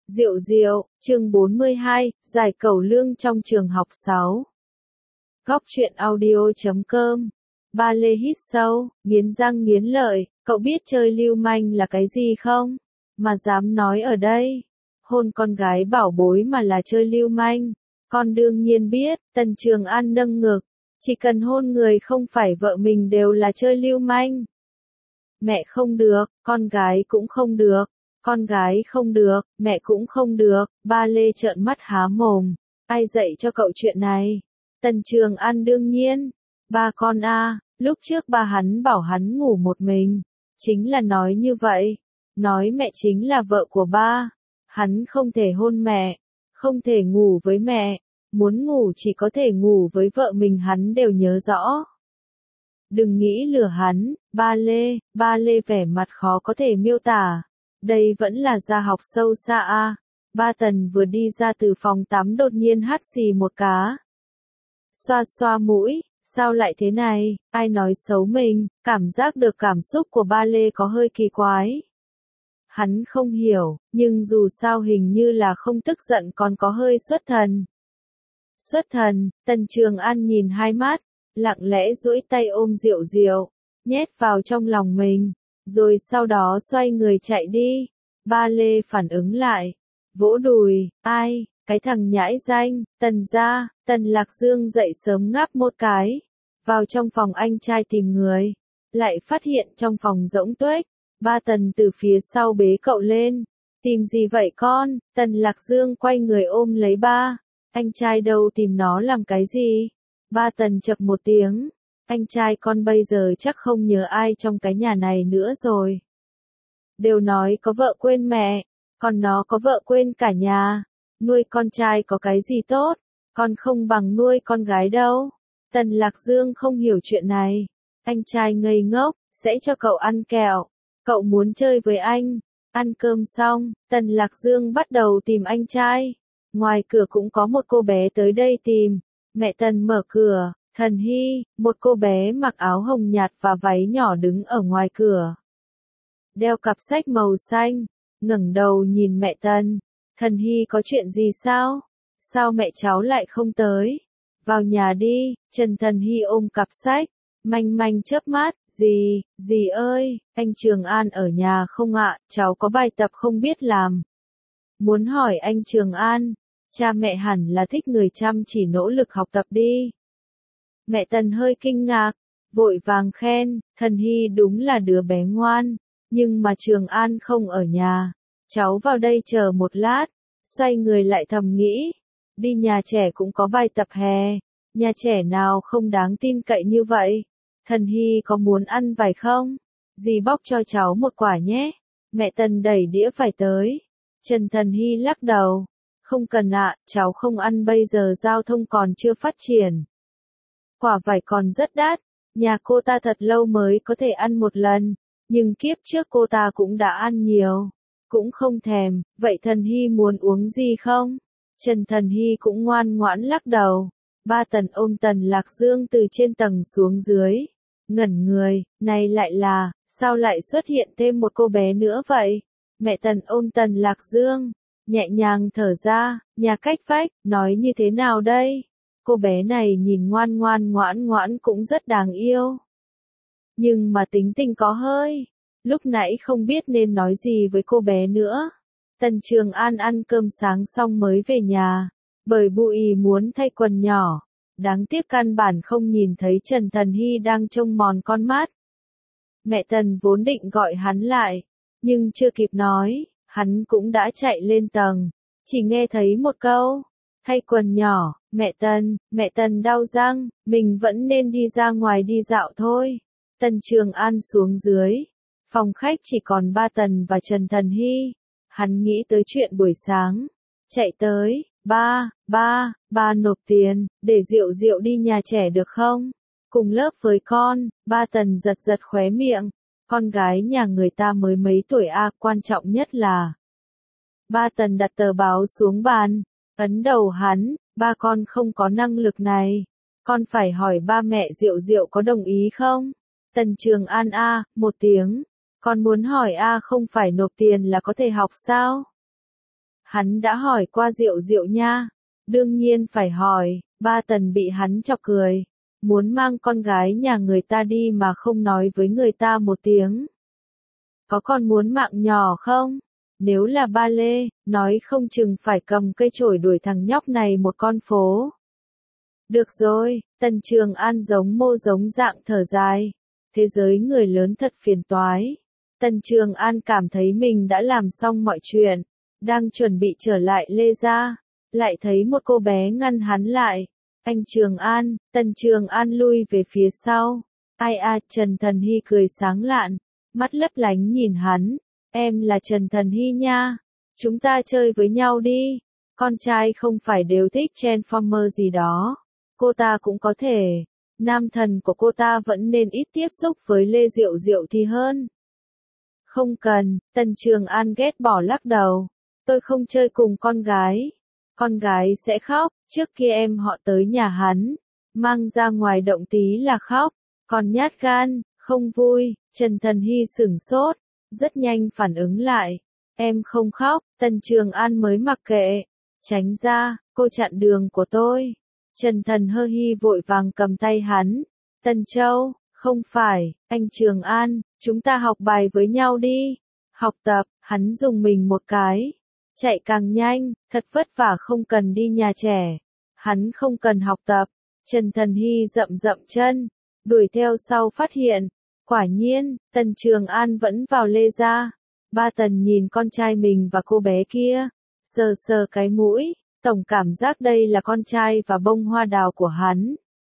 Diệu diệu, chương 42, giải cẩu lương trong trường học 6. Góc truyện audio.com. Ba Lê hít sâu, nghiến răng nghiến lợi, cậu biết chơi lưu manh là cái gì không? Mà dám nói ở đây, hôn con gái bảo bối mà là chơi lưu manh. Con đương nhiên biết, Tần Trường An nâng ngực, chỉ cần hôn người không phải vợ mình đều là chơi lưu manh. Mẹ không được, con gái cũng không được. Con gái không được, mẹ cũng không được. Ba Lê trợn mắt há mồm. Ai dạy cho cậu chuyện này? Tần Trường An đương nhiên. Ba con lúc trước ba hắn bảo hắn ngủ một mình. Chính là nói như vậy. Nói mẹ chính là vợ của ba. Hắn không thể hôn mẹ. Không thể ngủ với mẹ. Muốn ngủ chỉ có thể ngủ với vợ mình hắn đều nhớ rõ. Đừng nghĩ lừa hắn, ba Lê vẻ mặt khó có thể miêu tả. Đây vẫn là gia học sâu xa Ba Tần vừa đi ra từ phòng tắm đột nhiên hắt xì một cá. Xoa xoa mũi, sao lại thế này, ai nói xấu mình, cảm giác được cảm xúc của ba Lê có hơi kỳ quái. Hắn không hiểu, nhưng dù sao hình như là không tức giận còn có hơi xuất thần. Xuất thần, Tần Trường An nhìn hai mắt, lặng lẽ duỗi tay ôm Diệu Diệu, nhét vào trong lòng mình. Rồi sau đó xoay người chạy đi. Ba Lê phản ứng lại. Vỗ đùi, ai, cái thằng nhãi danh, Tần gia, Tần Lạc Dương dậy sớm ngáp một cái. Vào trong phòng anh trai tìm người. Lại phát hiện trong phòng rỗng tuếch. Ba Tần từ phía sau bế cậu lên. Tìm gì vậy con? Tần Lạc Dương quay người ôm lấy ba. Anh trai đâu tìm nó làm cái gì? Ba Tần chậc một tiếng. Anh trai con bây giờ chắc không nhớ ai trong cái nhà này nữa rồi. Đều nói có vợ quên mẹ, còn nó có vợ quên cả nhà. Nuôi con trai có cái gì tốt, con không bằng nuôi con gái đâu. Tần Lạc Dương không hiểu chuyện này. Anh trai ngây ngốc, sẽ cho cậu ăn kẹo. Cậu muốn chơi với anh. Ăn cơm xong, Tần Lạc Dương bắt đầu tìm anh trai. Ngoài cửa cũng có một cô bé tới đây tìm. Mẹ Tần mở cửa. Thần Hy, một cô bé mặc áo hồng nhạt và váy nhỏ đứng ở ngoài cửa. Đeo cặp sách màu xanh, ngẩng đầu nhìn mẹ Tần. Thần Hy có chuyện gì sao? Sao mẹ cháu lại không tới? Vào nhà đi, Trần Thần Hy ôm cặp sách, manh manh chớp mắt, dì ơi, anh Trường An ở nhà không ạ, cháu có bài tập không biết làm. Muốn hỏi anh Trường An, cha mẹ hẳn là thích người chăm chỉ nỗ lực học tập đi. Mẹ Tần hơi kinh ngạc, vội vàng khen, Thần Hy đúng là đứa bé ngoan, nhưng mà Trường An không ở nhà, cháu vào đây chờ một lát, xoay người lại thầm nghĩ, đi nhà trẻ cũng có bài tập hè, nhà trẻ nào không đáng tin cậy như vậy, Thần Hy có muốn ăn vải không? Dì bóc cho cháu một quả nhé, mẹ Tần đẩy đĩa vải tới, Trần Thần Hy lắc đầu, không cần ạ, cháu không ăn bây giờ giao thông còn chưa phát triển. Quả vải còn rất đắt, nhà cô ta thật lâu mới có thể ăn một lần, nhưng kiếp trước cô ta cũng đã ăn nhiều, cũng không thèm, vậy Thần Hy muốn uống gì không? Trần Thần Hy cũng ngoan ngoãn lắc đầu. Ba Tần ôm Tần Lạc Dương từ trên tầng xuống dưới, ngẩn người, này lại là, sao lại xuất hiện thêm một cô bé nữa vậy? Mẹ Tần ôm Tần Lạc Dương, nhẹ nhàng thở ra, nhà cách vách, nói như thế nào đây? Cô bé này nhìn ngoan ngoãn cũng rất đáng yêu. Nhưng mà tính tình có hơi. Lúc nãy không biết nên nói gì với cô bé nữa. Tần Trường An ăn cơm sáng xong mới về nhà. Bởi bụi muốn thay quần nhỏ. Đáng tiếc căn bản không nhìn thấy Trần Thần Hy đang trông mòn con mắt. Mẹ Tần vốn định gọi hắn lại. Nhưng chưa kịp nói, hắn cũng đã chạy lên tầng. Chỉ nghe thấy một câu. Thay quần nhỏ, mẹ Tần đau răng, mình vẫn nên đi ra ngoài đi dạo thôi. Tần Trường An xuống dưới. Phòng khách chỉ còn ba Tần và Trần Thần Hy. Hắn nghĩ tới chuyện buổi sáng. Chạy tới, ba nộp tiền, để Diệu Diệu đi nhà trẻ được không? Cùng lớp với con, ba Tần giật khóe miệng. Con gái nhà người ta mới mấy tuổi quan trọng nhất là. Ba Tần đặt tờ báo xuống bàn. Ấn đầu hắn, ba con không có năng lực này. Con phải hỏi ba mẹ Diệu Diệu có đồng ý không? Tần Trường An một tiếng. Con muốn hỏi không phải nộp tiền là có thể học sao? Hắn đã hỏi qua Diệu Diệu nha. Đương nhiên phải hỏi, ba Tần bị hắn chọc cười. Muốn mang con gái nhà người ta đi mà không nói với người ta một tiếng. Có còn muốn mạng nhỏ không? Nếu là ba Lê, nói không chừng phải cầm cây chổi đuổi thằng nhóc này một con phố. Được rồi, Tần Trường An giống mô giống dạng thở dài. Thế giới người lớn thật phiền toái. Tần Trường An cảm thấy mình đã làm xong mọi chuyện. Đang chuẩn bị trở lại Lê gia. Lại thấy một cô bé ngăn hắn lại. Anh Trường An, Tần Trường An lui về phía sau. Ai à, Trần Thần Hy cười sáng lạn. Mắt lấp lánh nhìn hắn. Em là Trần Thần Hy nha. Chúng ta chơi với nhau đi. Con trai không phải đều thích Transformer gì đó. Cô ta cũng có thể. Nam thần của cô ta vẫn nên ít tiếp xúc với Lê Diệu Diệu thì hơn. Không cần, Tần Trường An ghét bỏ lắc đầu. Tôi không chơi cùng con gái. Con gái sẽ khóc, trước kia em họ tới nhà hắn. Mang ra ngoài động tí là khóc. Còn nhát gan, không vui, Trần Thần Hy sửng sốt. Rất nhanh phản ứng lại. Em không khóc, Tần Trường An mới mặc kệ. Tránh ra, cô chặn đường của tôi. Trần Thần Hy vội vàng cầm tay hắn. Tần Châu, không phải, anh Trường An, chúng ta học bài với nhau đi. Học tập, hắn dùng mình một cái. Chạy càng nhanh, thật vất vả không cần đi nhà trẻ. Hắn không cần học tập. Trần Thần Hy dậm dậm chân, đuổi theo sau phát hiện. Quả nhiên, Tần Trường An vẫn vào Lê gia. Ba Tần nhìn con trai mình và cô bé kia. Sờ sờ cái mũi. Tổng cảm giác đây là con trai và bông hoa đào của hắn.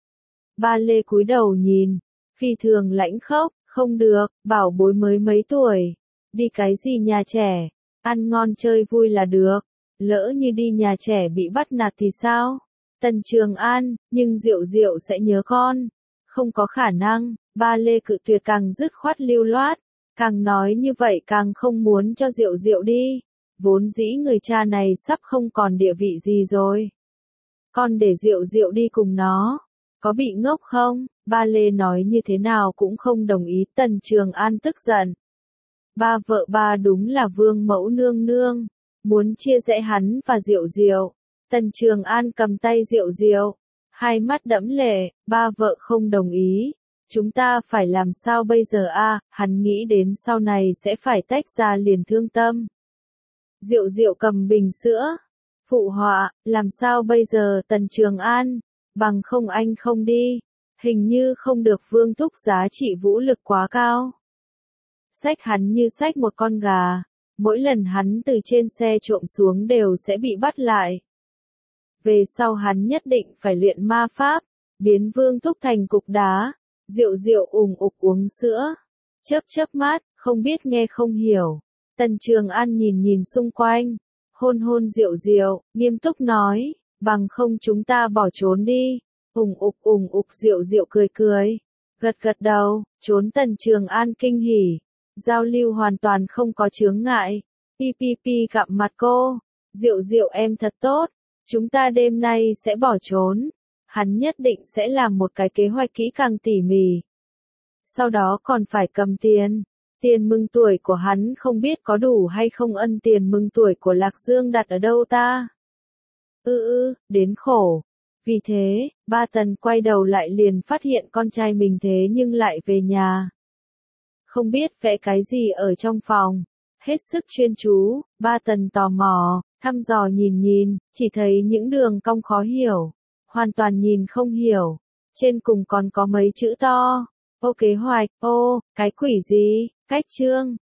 Ba Lê cúi đầu nhìn, phi thường lãnh khốc, không được, bảo bối mới mấy tuổi. Đi cái gì nhà trẻ, ăn ngon chơi vui là được. Lỡ như đi nhà trẻ bị bắt nạt thì sao? Tần Trường An, nhưng Diệu Diệu sẽ nhớ con. Không có khả năng, ba Lê cự tuyệt càng dứt khoát lưu loát. Càng nói như vậy càng không muốn cho Diệu Diệu đi. Vốn dĩ người cha này sắp không còn địa vị gì rồi. Con để Diệu Diệu đi cùng nó. Có bị ngốc không? Ba Lê nói như thế nào cũng không đồng ý. Tần Trường An tức giận. Ba vợ ba đúng là vương mẫu nương nương. Muốn chia rẽ hắn và Diệu Diệu. Tần Trường An cầm tay Diệu Diệu. Hai mắt đẫm lệ. Ba vợ không đồng ý. Chúng ta phải làm sao bây giờ a? Hắn nghĩ đến sau này sẽ phải tách ra liền thương tâm. Diệu Diệu cầm bình sữa. Phụ họa, làm sao bây giờ Tần Trường An? Bằng không anh không đi. Hình như không được vương thúc giá trị vũ lực quá cao. Xách hắn như xách một con gà. Mỗi lần hắn từ trên xe trộm xuống đều sẽ bị bắt lại. Về sau hắn nhất định phải luyện ma pháp. Biến vương thúc thành cục đá. Diệu Diệu ủng ục uống sữa. Chớp mắt, không biết nghe không hiểu. Tần Trường An nhìn nhìn xung quanh, hôn hôn Diệu Diệu, nghiêm túc nói, bằng không chúng ta bỏ trốn đi. Ủng ục Diệu Diệu cười cười, gật gật đầu, trốn. Tần Trường An kinh hỉ, giao lưu hoàn toàn không có chướng ngại. PPP gặp mặt cô, Diệu Diệu em thật tốt, chúng ta đêm nay sẽ bỏ trốn. Hắn nhất định sẽ làm một cái kế hoạch kỹ càng tỉ mỉ. Sau đó còn phải cầm tiền. Tiền mừng tuổi của hắn không biết có đủ hay không. Ân tiền mừng tuổi của Lạc Dương đặt ở đâu ta? Đến khổ. Vì thế, ba Tần quay đầu lại liền phát hiện con trai mình thế nhưng lại về nhà. Không biết vẽ cái gì ở trong phòng. Hết sức chuyên chú, ba Tần tò mò, thăm dò nhìn, chỉ thấy những đường cong khó hiểu. Hoàn toàn nhìn không hiểu. Trên cùng còn có mấy chữ to. Ô kế hoạch, ô, cái quỷ gì, cách chương.